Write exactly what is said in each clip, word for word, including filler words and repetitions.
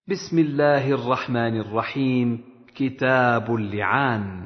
بسم الله الرحمن الرحيم. كتاب اللعان.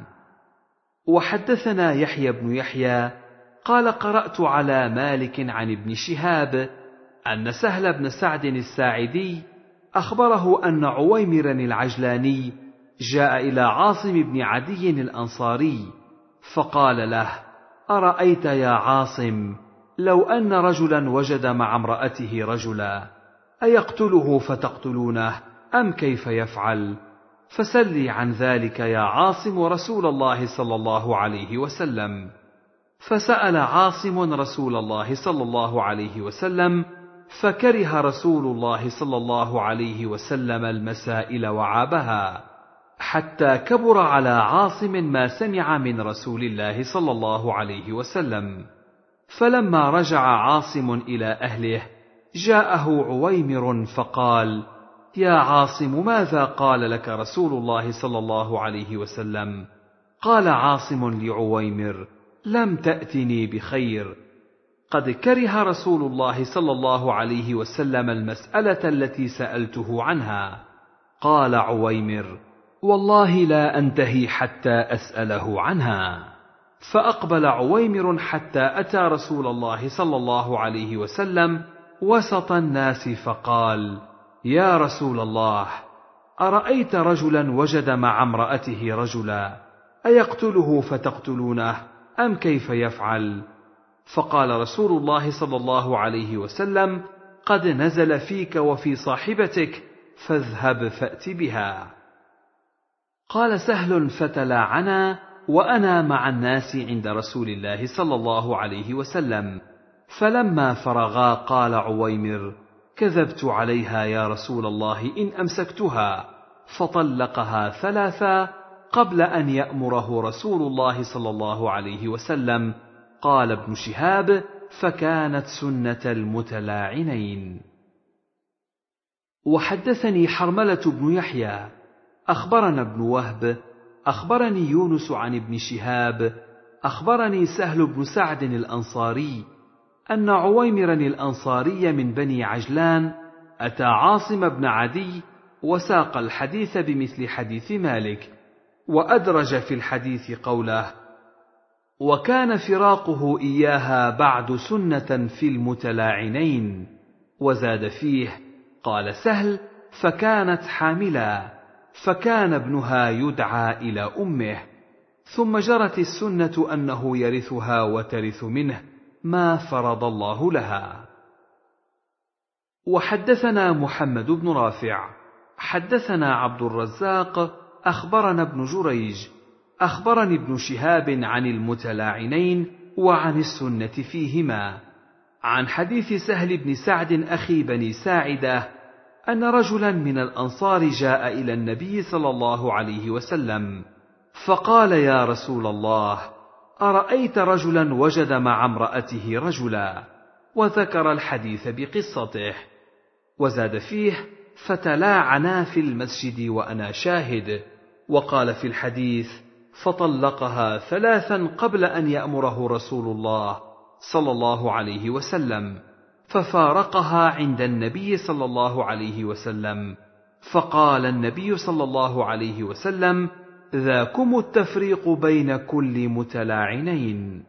وحدثنا يحيى بن يحيى قال قرأت على مالك عن ابن شهاب أن سهل بن سعد الساعدي أخبره أن عويمرا العجلاني جاء إلى عاصم بن عدي الأنصاري فقال له: أرأيت يا عاصم لو أن رجلا وجد مع امرأته رجلا أيقتله فتقتلونه أم كيف يفعل؟ فسلي عن ذلك يا عاصم رسول الله صلى الله عليه وسلم. فسأل عاصم رسول الله صلى الله عليه وسلم فكره رسول الله صلى الله عليه وسلم المسائل وعابها، حتى كبر على عاصم ما سمع من رسول الله صلى الله عليه وسلم. فلما رجع عاصم إلى أهله جاءه عويمر فقال: يا عاصم ماذا قال لك رسول الله صلى الله عليه وسلم؟ قال عاصم لعويمر: لم تأتني بخير، قد كره رسول الله صلى الله عليه وسلم المسألة التي سألته عنها. قال عويمر: والله لا أنتهي حتى أسأله عنها. فأقبل عويمر حتى أتى رسول الله صلى الله عليه وسلم وسط الناس فقال: يا رسول الله، أرأيت رجلا وجد مع امرأته رجلا أيقتله فتقتلونه أم كيف يفعل؟ فقال رسول الله صلى الله عليه وسلم: قد نزل فيك وفي صاحبتك، فاذهب فأت بها. قال سهل: فتلاعنا وأنا مع الناس عند رسول الله صلى الله عليه وسلم، فلما فرغا قال عويمر: كذبت عليها يا رسول الله إن أمسكتها. فطلقها ثلاثا قبل أن يأمره رسول الله صلى الله عليه وسلم. قال ابن شهاب: فكانت سنة المتلاعنين. وحدثني حرملة بن يحيى أخبرنا ابن وهب أخبرني يونس عن ابن شهاب أخبرني سهل بن سعد الأنصاري أن عويمرا الأنصاري من بني عجلان أتى عاصم بن عدي وساق الحديث بمثل حديث مالك، وأدرج في الحديث قوله: وكان فراقه إياها بعد سنة في المتلاعنين. وزاد فيه: قال سهل: فكانت حاملا، فكان ابنها يدعى إلى أمه، ثم جرت السنة أنه يرثها وترث منه ما فرض الله لها. وحدثنا محمد بن رافع حدثنا عبد الرزاق أخبرنا ابن جريج أخبرني ابن شهاب عن المتلاعنين وعن السنة فيهما، عن حديث سهل بن سعد أخي بني ساعدة أن رجلا من الأنصار جاء إلى النبي صلى الله عليه وسلم فقال: يا رسول الله، أرأيت رجلا وجد مع امرأته رجلا، وذكر الحديث بقصته. وزاد فيه: فتلاعنا في المسجد وأنا شاهد. وقال في الحديث: فطلقها ثلاثا قبل أن يأمره رسول الله صلى الله عليه وسلم، ففارقها عند النبي صلى الله عليه وسلم، فقال النبي صلى الله عليه وسلم: ذاكم التفريق بين كل متلاعنين.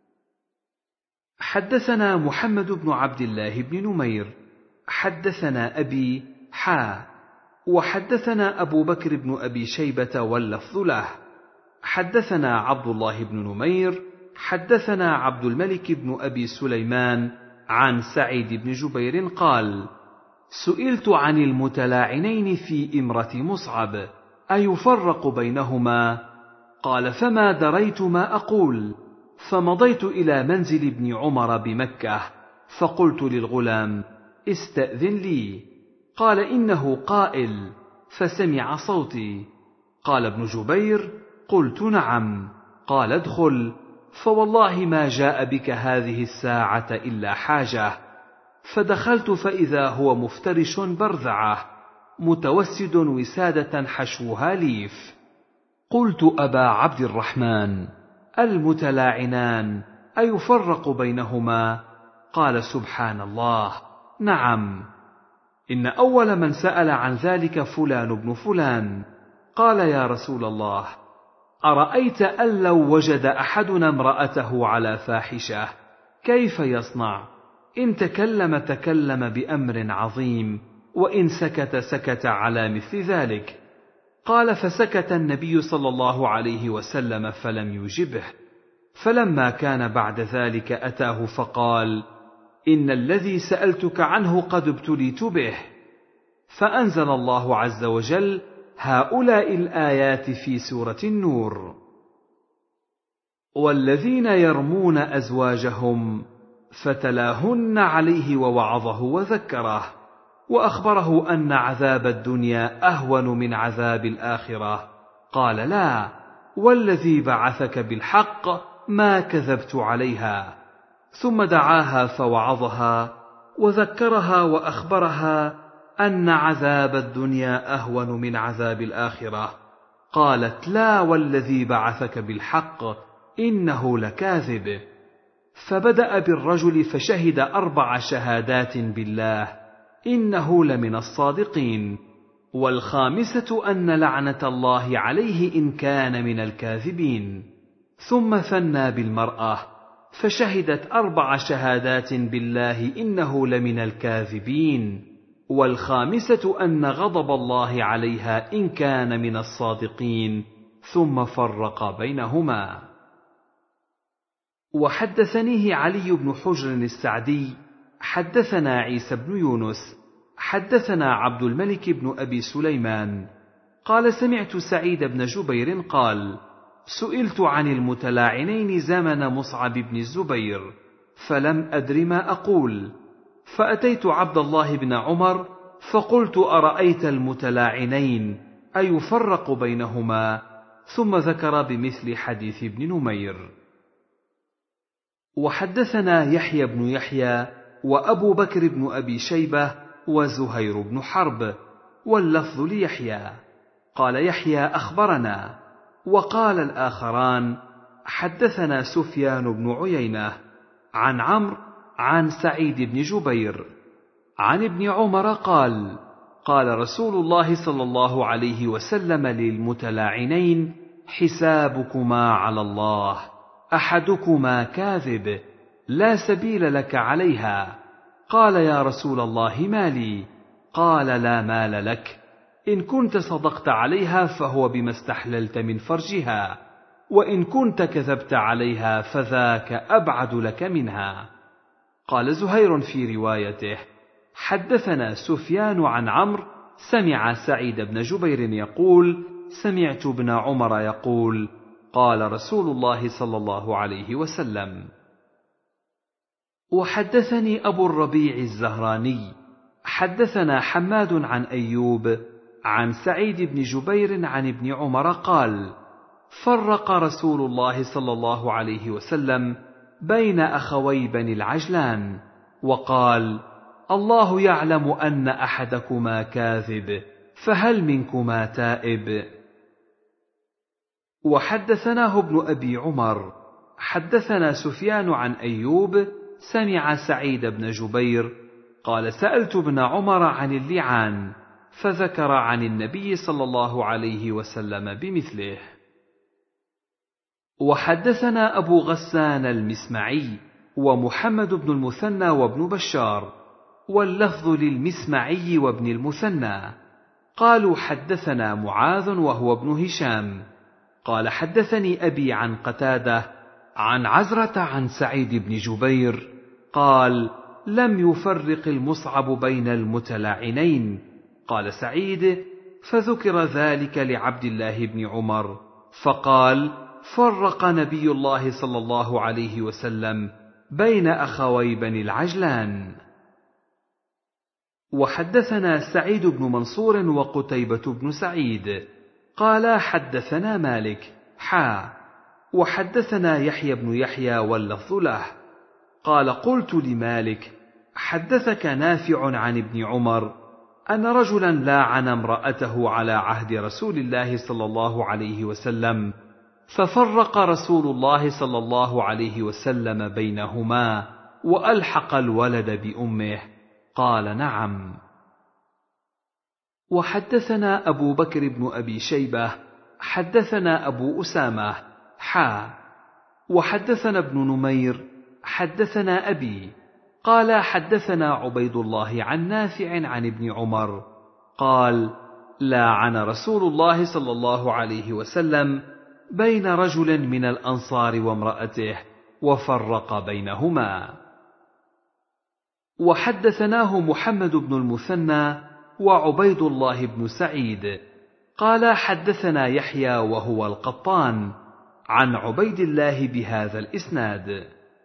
حدثنا محمد بن عبد الله بن نمير حدثنا أبي حا وحدثنا أبو بكر بن أبي شيبة واللفظ له. حدثنا عبد الله بن نمير حدثنا عبد الملك بن أبي سليمان عن سعيد بن جبير قال: سئلت عن المتلاعنين في إمرة مصعب أيفرق بينهما؟ قال: فما دريت ما أقول، فمضيت إلى منزل ابن عمر بمكة، فقلت للغلام: استأذن لي. قال: إنه قائل، فسمع صوتي. قال ابن جبير: قلت: نعم. قال: ادخل، فوالله ما جاء بك هذه الساعة إلا حاجة. فدخلت فإذا هو مفترش برذعة متوسد وسادة حشوها ليف. قلت: أبا عبد الرحمن، المتلاعنان أيفرق بينهما؟ قال: سبحان الله، نعم. إن أول من سأل عن ذلك فلان بن فلان. قال: يا رسول الله، أرأيت أن لو وجد أحدنا امرأته على فاحشة كيف يصنع؟ إن تكلم تكلم بأمر عظيم، وإن سكت سكت على مثل ذلك. قال: فسكت النبي صلى الله عليه وسلم فلم يجبه. فلما كان بعد ذلك أتاه فقال: إن الذي سألتك عنه قد ابتليت به. فأنزل الله عز وجل هؤلاء الآيات في سورة النور: والذين يرمون أزواجهم فتلاهن عليه ووعظه وذكره، وأخبره أن عذاب الدنيا أهون من عذاب الآخرة. قال: لا، والذي بعثك بالحق ما كذبت عليها. ثم دعاها فوعظها وذكرها وأخبرها أن عذاب الدنيا أهون من عذاب الآخرة. قالت: لا، والذي بعثك بالحق إنه لكاذب. فبدأ بالرجل فشهد أربع شهادات بالله إنه لمن الصادقين، والخامسة أن لعنة الله عليه إن كان من الكاذبين. ثم ثنى بالمرأة فشهدت أربع شهادات بالله إنه لمن الكاذبين، والخامسة أن غضب الله عليها إن كان من الصادقين، ثم فرق بينهما. وحدثنيه علي بن حجر السعدي حدثنا عيسى بن يونس حدثنا عبد الملك بن أبي سليمان قال: سمعت سعيد بن جبير قال: سئلت عن المتلاعنين زمن مصعب بن الزبير فلم أدر ما أقول، فأتيت عبد الله بن عمر فقلت: أرأيت المتلاعنين أيفرق بينهما؟ ثم ذكر بمثل حديث ابن نمير. وحدثنا يحيى بن يحيى وأبو بكر بن أبي شيبة وزهير بن حرب، واللفظ ليحيى. قال يحيى: أخبرنا. وقال الآخران: حدثنا سفيان بن عيينة عن عمرو عن سعيد بن جبير عن ابن عمر قال: قال رسول الله صلى الله عليه وسلم للمتلاعنين: حسابكما على الله، أحدكما كاذب، لا سبيل لك عليها. قال: يا رسول الله، ما لي؟ قال: لا مال لك، إن كنت صدقت عليها فهو بما استحللت من فرجها، وإن كنت كذبت عليها فذاك أبعد لك منها. قال زهير في روايته: حدثنا سفيان عن عمرو سمع سعيد بن جبير يقول: سمعت ابن عمر يقول: قال رسول الله صلى الله عليه وسلم. وحدثني أبو الربيع الزهراني حدثنا حماد عن أيوب عن سعيد بن جبير عن ابن عمر قال: فرق رسول الله صلى الله عليه وسلم بين أخوي بني العجلان، وقال: الله يعلم أن أحدكما كاذب، فهل منكما تائب؟ وحدثناه ابن أبي عمر حدثنا سفيان عن أيوب سمع سعيد بن جبير قال: سألت ابن عمر عن اللعان، فذكر عن النبي صلى الله عليه وسلم بمثله. وحدثنا أبو غسان المسمعي ومحمد بن المثنى وابن بشار، واللفظ للمسمعي وابن المثنى، قالوا: حدثنا معاذ وهو ابن هشام قال: حدثني أبي عن قتادة عن عزرة عن سعيد بن جبير قال: لم يفرق المصعب بين المتلاعنين. قال سعيد: فذكر ذلك لعبد الله بن عمر فقال: فرق نبي الله صلى الله عليه وسلم بين أخوي بني العجلان. وحدثنا سعيد بن منصور وقتيبة بن سعيد قالا: حدثنا مالك حا وحدثنا يحيى بن يحيى واللفظ له قال: قلت لمالك: حدثك نافع عن ابن عمر أن رجلا لاعن امرأته على عهد رسول الله صلى الله عليه وسلم، ففرق رسول الله صلى الله عليه وسلم بينهما وألحق الولد بأمه؟ قال: نعم. وحدثنا أبو بكر بن أبي شيبة حدثنا أبو أسامة حا وحدثنا ابن نمير حدثنا أبي قال حدثنا عبيد الله عن نافع عن ابن عمر قال لاعن رسول الله صلى الله عليه وسلم بين رجل من الأنصار وامرأته وفرق بينهما. وحدثناه محمد بن المثنى وعبيد الله بن سعيد قال حدثنا يحيى وهو القطان عن عبيد الله بهذا الإسناد.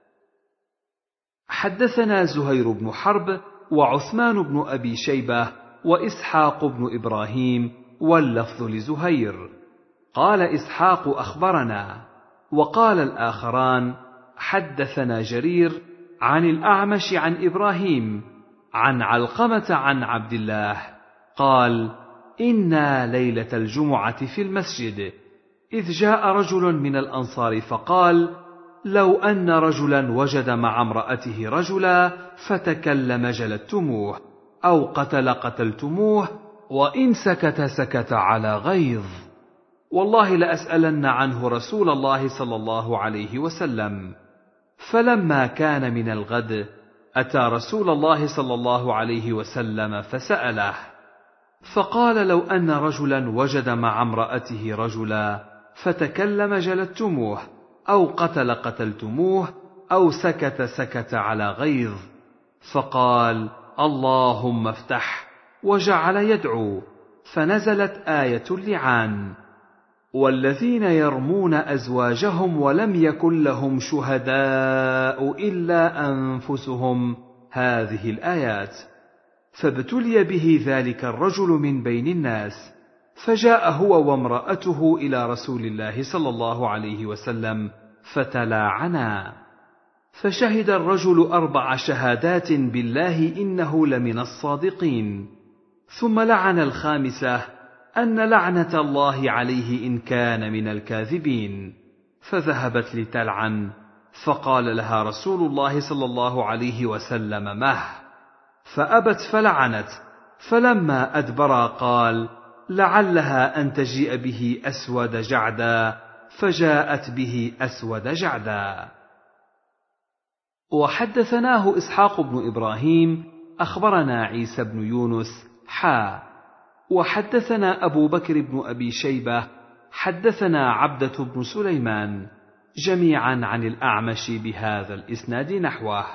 حدثنا زهير بن حرب وعثمان بن أبي شيبة وإسحاق بن إبراهيم واللفظ لزهير قال إسحاق أخبرنا وقال الآخران حدثنا جرير عن الأعمش عن إبراهيم عن علقمة عن عبد الله قال إنا ليلة الجمعة في المسجد إذ جاء رجل من الأنصار فقال لو أن رجلا وجد مع امرأته رجلا فتكلم جلدتموه أو قتل قتلتموه وإن سكت سكت على غيظ والله لأسألن عنه رسول الله صلى الله عليه وسلم. فلما كان من الغد أتى رسول الله صلى الله عليه وسلم فسأله فقال لو أن رجلا وجد مع امرأته رجلا فتكلم جلدتموه أو قتل قتلتموه أو سكت سكت على غيظ. فقال اللهم افتح وجعل يدعو فنزلت آية اللعان والذين يرمون أزواجهم ولم يكن لهم شهداء إلا أنفسهم هذه الآيات. فابتلي به ذلك الرجل من بين الناس فجاء هو وامرأته إلى رسول الله صلى الله عليه وسلم فتلاعنا فشهد الرجل أربع شهادات بالله إنه لمن الصادقين ثم لعن الخامسة أن لعنة الله عليه إن كان من الكاذبين فذهبت لتلعن فقال لها رسول الله صلى الله عليه وسلم مه فأبت فلعنت فلما أدبر قال لعلها أن تجيء به أسود جعدا فجاءت به أسود جعدا. وحدثناه إسحاق بن إبراهيم أخبرنا عيسى بن يونس حا وحدثنا أبو بكر بن أبي شيبة حدثنا عبدة بن سليمان جميعا عن الأعمش بهذا الإسناد نحوه.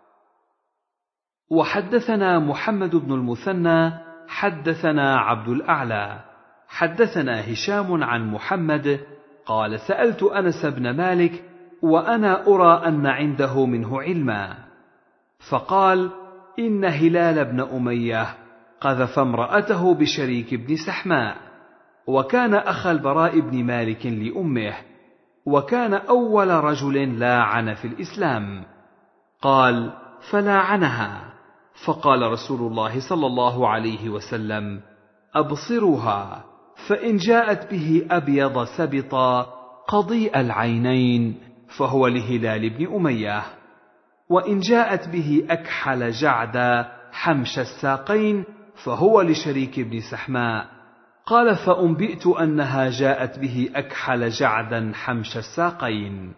وحدثنا محمد بن المثنى حدثنا عبد الأعلى حدثنا هشام عن محمد قال سألت أنس بن مالك وأنا أرى أن عنده منه علما فقال إن هلال بن أمية قذف امرأته بشريك بن سحماء وكان أخا البراء بن مالك لأمه وكان أول رجل لاعن في الإسلام. قال فلاعنها فقال رسول الله صلى الله عليه وسلم أبصروها فإن جاءت به أبيض سبطا قضيء العينين فهو لهلال بن أمية وإن جاءت به أكحل جعدا حمش الساقين فهو لشريك بن سحماء. قال فأنبئت أنها جاءت به أكحل جعدا حمش الساقين.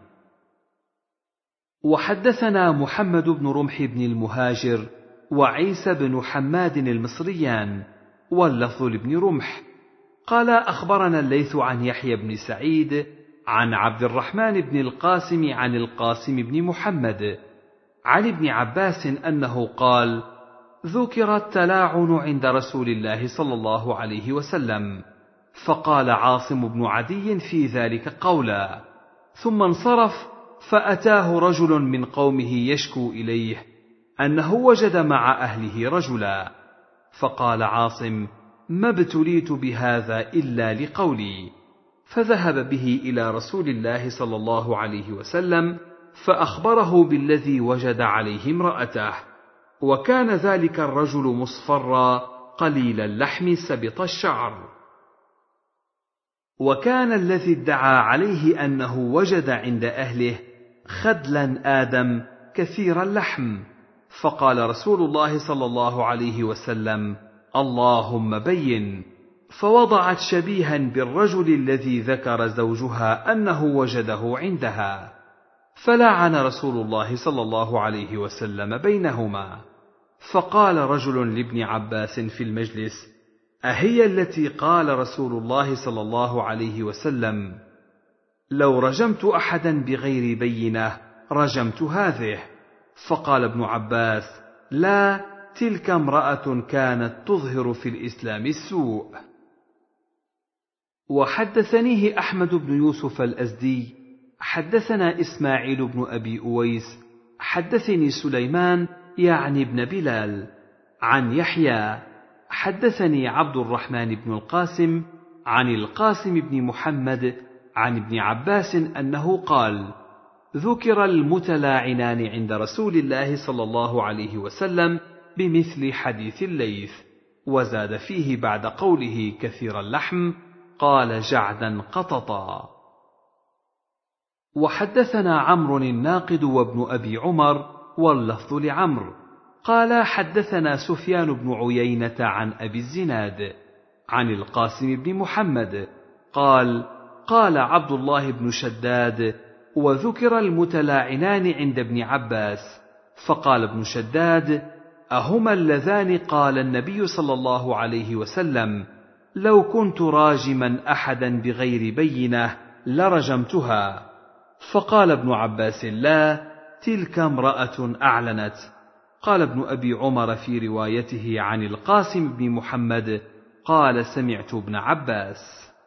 وحدثنا محمد بن رمح بن المهاجر وعيسى بن حماد المصريان واللفظ لابن رمح قال أخبرنا الليث عن يحيى بن سعيد عن عبد الرحمن بن القاسم عن القاسم بن محمد عن ابن عباس أنه قال ذكر التلاعن عند رسول الله صلى الله عليه وسلم فقال عاصم بن عدي في ذلك قولا ثم انصرف فأتاه رجل من قومه يشكو إليه أنه وجد مع أهله رجلا فقال عاصم ما ابتليت بهذا إلا لقولي فذهب به إلى رسول الله صلى الله عليه وسلم فأخبره بالذي وجد عليه امرأته وكان ذلك الرجل مصفرا قليل اللحم سبط الشعر وكان الذي ادعى عليه أنه وجد عند أهله خدلا آدم كثير اللحم فقال رسول الله صلى الله عليه وسلم اللهم بين. فوضعت شبيها بالرجل الذي ذكر زوجها أنه وجده عندها، فلعن رسول الله صلى الله عليه وسلم بينهما. فقال رجل لابن عباس في المجلس: أهي التي قال رسول الله صلى الله عليه وسلم: لو رجمت أحدا بغير بينة رجمت هذه؟ فقال ابن عباس: لا، تلك امرأة كانت تظهر في الإسلام السوء. وحدثنيه أحمد بن يوسف الأزدي حدثنا إسماعيل بن أبي أويس حدثني سليمان يعني ابن بلال عن يحيى حدثني عبد الرحمن بن القاسم عن القاسم بن محمد عن ابن عباس أنه قال: ذكر المتلاعنان عند رسول الله صلى الله عليه وسلم بمثل حديث الليث، وزاد فيه بعد قوله كثير اللحم قال جعدا قططا. وحدثنا عمرو الناقد وابن أبي عمر واللفظ لعمرو قال حدثنا سفيان بن عيينة عن أبي الزناد عن القاسم بن محمد قال: قال عبد الله بن شداد: وذكر المتلاعنان عند ابن عباس، فقال ابن شداد: أهما اللذان قال النبي صلى الله عليه وسلم: لو كنت راجما أحدا بغير بينة لرجمتها؟ فقال ابن عباس: لا، تلك امرأة أعلنت. قال ابن أبي عمر في روايته عن القاسم بن محمد قال: سمعت ابن عباس.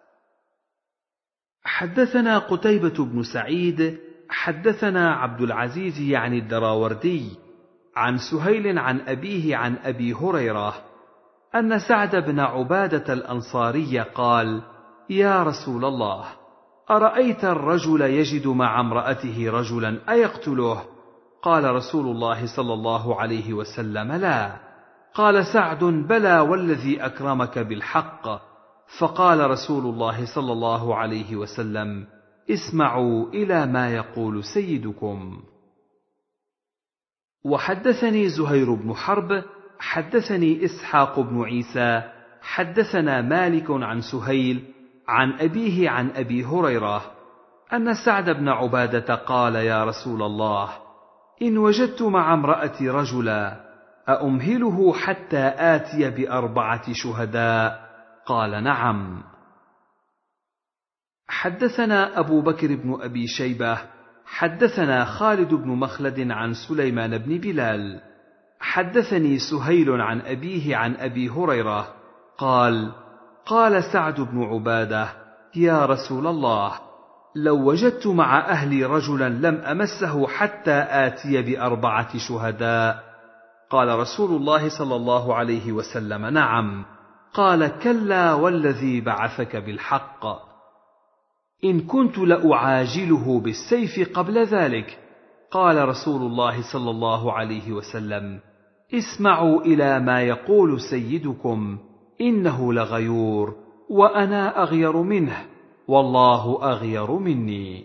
حدثنا قتيبة بن سعيد حدثنا عبد العزيز يعني الدراوردي عن سهيل عن أبيه عن أبي هريرة أن سعد بن عبادة الأنصاري قال: يا رسول الله، أرأيت الرجل يجد مع امرأته رجلا أيقتله؟ قال رسول الله صلى الله عليه وسلم: لا. قال سعد: بلى والذي أكرمك بالحق. فقال رسول الله صلى الله عليه وسلم: اسمعوا إلى ما يقول سيدكم. وحدثني زهير بن حرب حدثني إسحاق بن عيسى حدثنا مالك عن سهيل عن أبيه عن أبي هريرة أن سعد بن عبادة قال: يا رسول الله، إن وجدت مع امرأتي رجلا أأمهله حتى آتي بأربعة شهداء؟ قال: نعم. حدثنا أبو بكر بن أبي شيبة حدثنا خالد بن مخلد عن سليمان بن بلال حدثني سهيل عن أبيه عن أبي هريرة قال: قال سعد بن عبادة: يا رسول الله، لو وجدت مع أهلي رجلا لم أمسه حتى آتي بأربعة شهداء؟ قال رسول الله صلى الله عليه وسلم: نعم. قال: كلا والذي بعثك بالحق، إن كنت لأعاجله بالسيف قبل ذلك. قال رسول الله صلى الله عليه وسلم: اسمعوا إلى ما يقول سيدكم، إنه لغيور وأنا أغير منه، والله أغير مني.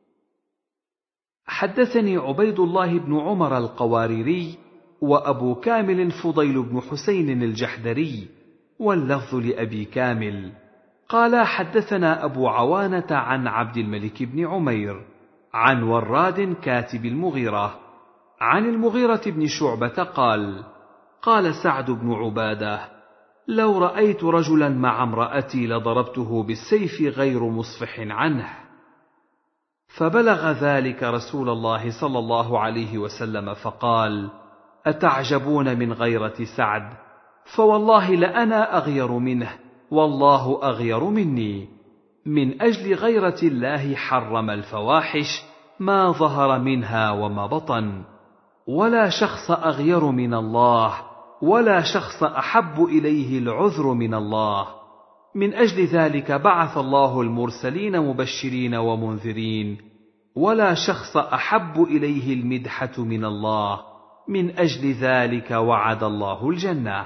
حدثني عبيد الله بن عمر القواريري وأبو كامل فضيل بن حسين الجحدري، واللفظ لأبي كامل قال: حدثنا أبو عوانة عن عبد الملك بن عمير عن وراد كاتب المغيرة عن المغيرة بن شعبة قال: قال سعد بن عبادة: لو رأيت رجلا مع امرأتي لضربته بالسيف غير مصفح عنه. فبلغ ذلك رسول الله صلى الله عليه وسلم فقال: أتعجبون من غيرة سعد؟ فوالله لأنا أغير منه، والله أغير مني. من أجل غيرة الله حرم الفواحش ما ظهر منها وما بطن، ولا شخص أغير من الله، ولا شخص أحب إليه العذر من الله. من أجل ذلك بعث الله المرسلين مبشرين ومنذرين، ولا شخص أحب إليه المدحة من الله، من أجل ذلك وعد الله الجنة.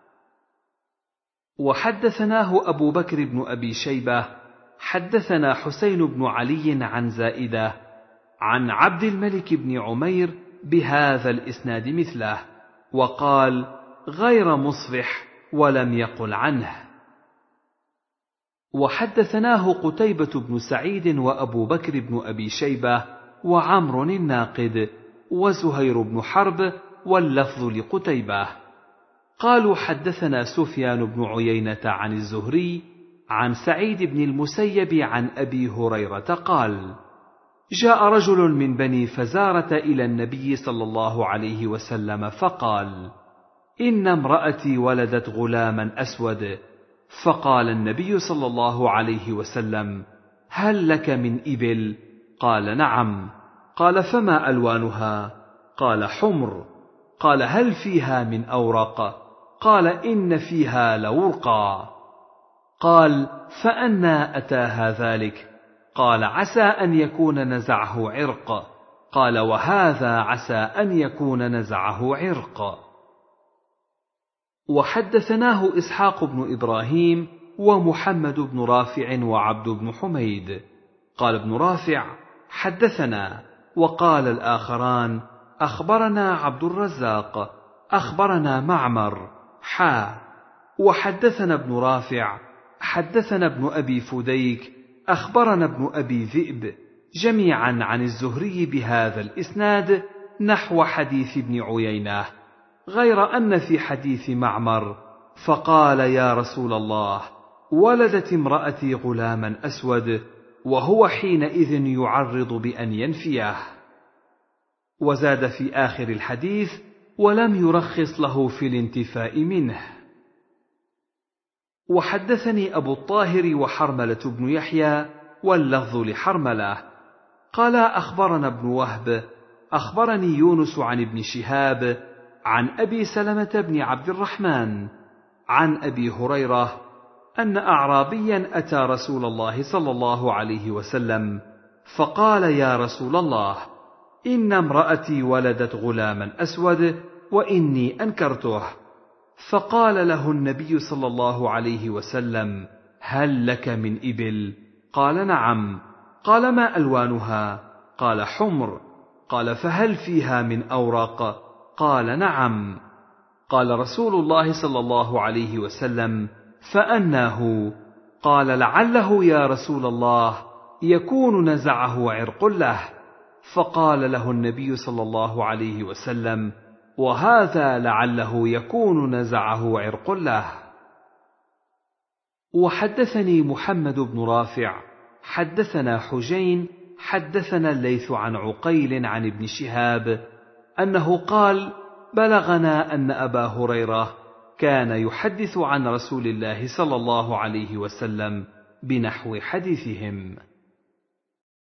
وحدثناه أبو بكر بن أبي شيبة حدثنا حسين بن علي عن زائدة عن عبد الملك بن عمير بهذا الإسناد مثله، وقال: غير مصفح، ولم يقل عنه. وحدثناه قتيبة بن سعيد وأبو بكر بن أبي شيبة وعمر الناقد وزهير بن حرب، واللفظ لقتيبة. قالوا حدثنا سفيان بن عيينة عن الزهري عن سعيد بن المسيب عن أبي هريرة قال: جاء رجل من بني فزارة إلى النبي صلى الله عليه وسلم فقال: إن امرأتي ولدت غلاما أسود. فقال النبي صلى الله عليه وسلم: هل لك من إبل؟ قال: نعم. قال: فما ألوانها؟ قال: حمر. قال: هل فيها من أورق؟ قال: إن فيها لورقا. قال: فأنى أتاها ذلك؟ قال: عسى أن يكون نزعه عرق. قال: وهذا عسى أن يكون نزعه عرق. وحدثناه إسحاق بن إبراهيم ومحمد بن رافع وعبد بن حميد. قال ابن رافع: حدثنا. وقال الآخران: أخبرنا عبد الرزاق أخبرنا معمر حا. وحدثنا ابن رافع حدثنا ابن أبي فديك أخبرنا ابن أبي ذئب جميعا عن الزهري بهذا الإسناد نحو حديث ابن عيينة، غير أن في حديث معمر: فقال: يا رسول الله، ولدت امرأتي غلاما أسود، وهو حينئذ يعرض بأن ينفيه. وزاد في آخر الحديث: ولم يرخص له في الانتفاء منه. وحدثني أبو الطاهر وحرملة بن يحيى، واللفظ لحرملة، قال: أخبرنا ابن وهب أخبرني يونس عن ابن شهاب عن أبي سلمة بن عبد الرحمن عن أبي هريرة أن أعرابيا أتى رسول الله صلى الله عليه وسلم فقال: يا رسول الله، إن امرأتي ولدت غلاما أسود وإني أنكرته. فقال له النبي صلى الله عليه وسلم: هل لك من إبل؟ قال: نعم. قال: ما ألوانها؟ قال: حمر. قال: فهل فيها من أورق؟ قال: نعم. قال رسول الله صلى الله عليه وسلم: فأناه؟ قال: لعله يا رسول الله يكون نزعه عرق له. فقال له النبي صلى الله عليه وسلم: وهذا لعله يكون نزعه عرق له. وحدثني محمد بن رافع حدثنا حجين حدثنا الليث عن عقيل عن ابن شهاب أنه قال: بلغنا أن أبا هريرة كان يحدث عن رسول الله صلى الله عليه وسلم بنحو حديثهم.